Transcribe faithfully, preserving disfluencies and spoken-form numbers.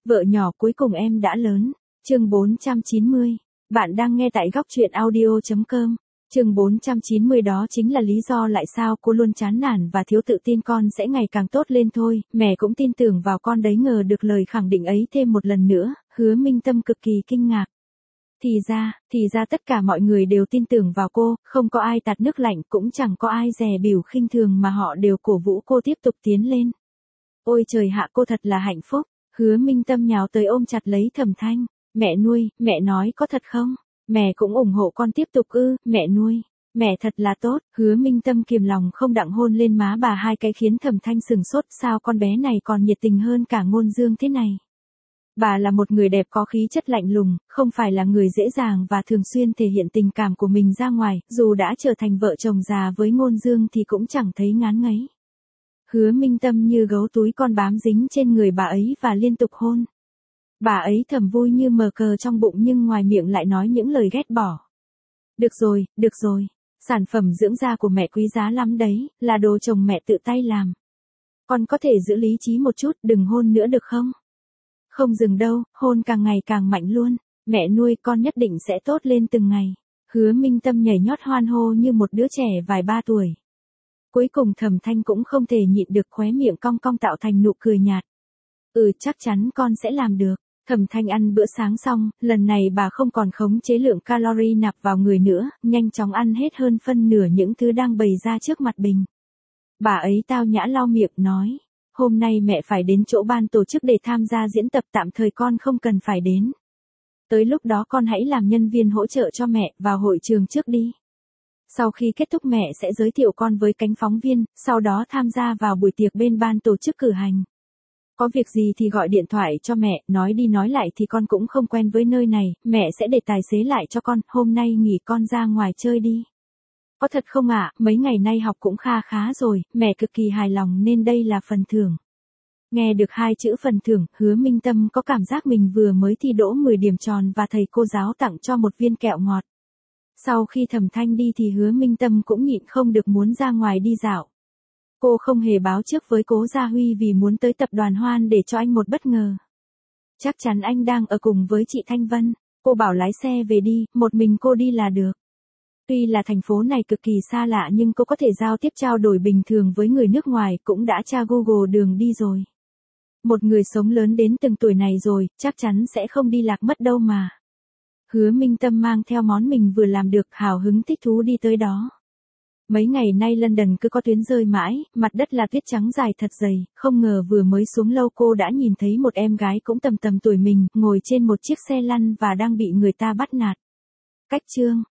Vợ nhỏ cuối cùng em đã lớn. Chương bốn trăm chín mươi. Bạn đang nghe tại góc truyện audio chấm com. Chương bốn trăm chín mươi đó chính là lý do lại sao cô luôn chán nản và thiếu tự tin con sẽ ngày càng tốt lên thôi, mẹ cũng tin tưởng vào con đấy. Ngờ được lời khẳng định ấy thêm một lần nữa, Hứa Minh Tâm cực kỳ kinh ngạc. Thì ra, thì ra tất cả mọi người đều tin tưởng vào cô, không có ai tạt nước lạnh, cũng chẳng có ai dè bỉu khinh thường mà họ đều cổ vũ cô tiếp tục tiến lên. Ôi trời hạ, cô thật là hạnh phúc. Hứa Minh Tâm nhào tới ôm chặt lấy Thẩm Thanh. Mẹ nuôi, mẹ nói có thật không? Mẹ cũng ủng hộ con tiếp tục ư? Mẹ nuôi, mẹ thật là tốt. Hứa Minh Tâm kiềm lòng không đặng hôn lên má bà hai cái khiến Thẩm Thanh sừng sốt, sao con bé này còn nhiệt tình hơn cả Ngôn Dương thế này. Bà là một người đẹp có khí chất lạnh lùng, không phải là người dễ dàng và thường xuyên thể hiện tình cảm của mình ra ngoài, dù đã trở thành vợ chồng già với Ngôn Dương thì cũng chẳng thấy ngán ngấy. Hứa Minh Tâm như gấu túi con bám dính trên người bà ấy và liên tục hôn. Bà ấy thầm vui như mờ cờ trong bụng nhưng ngoài miệng lại nói những lời ghét bỏ. Được rồi, được rồi, sản phẩm dưỡng da của mẹ quý giá lắm đấy, là đồ chồng mẹ tự tay làm. Con có thể giữ lý trí một chút, đừng hôn nữa được không? Không dừng đâu, hôn càng ngày càng mạnh luôn. Mẹ nuôi, con nhất định sẽ tốt lên từng ngày. Hứa Minh Tâm nhảy nhót hoan hô như một đứa trẻ vài ba tuổi. Cuối cùng Thẩm Thanh cũng không thể nhịn được, khóe miệng cong cong tạo thành nụ cười nhạt. Ừ, chắc chắn con sẽ làm được. Thẩm Thanh ăn bữa sáng xong, lần này bà không còn khống chế lượng calorie nạp vào người nữa, nhanh chóng ăn hết hơn phân nửa những thứ đang bày ra trước mặt mình. Bà ấy tao nhã lau miệng nói, hôm nay mẹ phải đến chỗ ban tổ chức để tham gia diễn tập, tạm thời con không cần phải đến. Tới lúc đó con hãy làm nhân viên hỗ trợ cho mẹ, vào hội trường trước đi. Sau khi kết thúc mẹ sẽ giới thiệu con với cánh phóng viên, sau đó tham gia vào buổi tiệc bên ban tổ chức cử hành. Có việc gì thì gọi điện thoại cho mẹ, nói đi nói lại thì con cũng không quen với nơi này, mẹ sẽ để tài xế lại cho con, hôm nay nghỉ con ra ngoài chơi đi. Có thật không ạ? Mấy ngày nay học cũng kha khá rồi, mẹ cực kỳ hài lòng nên đây là phần thưởng. Nghe được hai chữ phần thưởng, Hứa Minh Tâm có cảm giác mình vừa mới thi đỗ mười điểm tròn và thầy cô giáo tặng cho một viên kẹo ngọt. Sau khi Thẩm Thanh đi thì Hứa Minh Tâm cũng nhịn không được muốn ra ngoài đi dạo. Cô không hề báo trước với Cố Gia Huy vì muốn tới tập đoàn Hoan để cho anh một bất ngờ. Chắc chắn anh đang ở cùng với chị Thanh Vân. Cô bảo lái xe về đi, một mình cô đi là được. Tuy là thành phố này cực kỳ xa lạ nhưng cô có thể giao tiếp trao đổi bình thường với người nước ngoài, cũng đã tra Google đường đi rồi. Một người sống lớn đến từng tuổi này rồi, chắc chắn sẽ không đi lạc mất đâu mà. Hứa Minh Tâm mang theo món mình vừa làm được, hào hứng thích thú đi tới đó. Mấy ngày nay London cứ có tuyến rơi mãi, mặt đất là tuyết trắng dài thật dày, không ngờ vừa mới xuống lâu cô đã nhìn thấy một em gái cũng tầm tầm tuổi mình, ngồi trên một chiếc xe lăn và đang bị người ta bắt nạt. Cách chương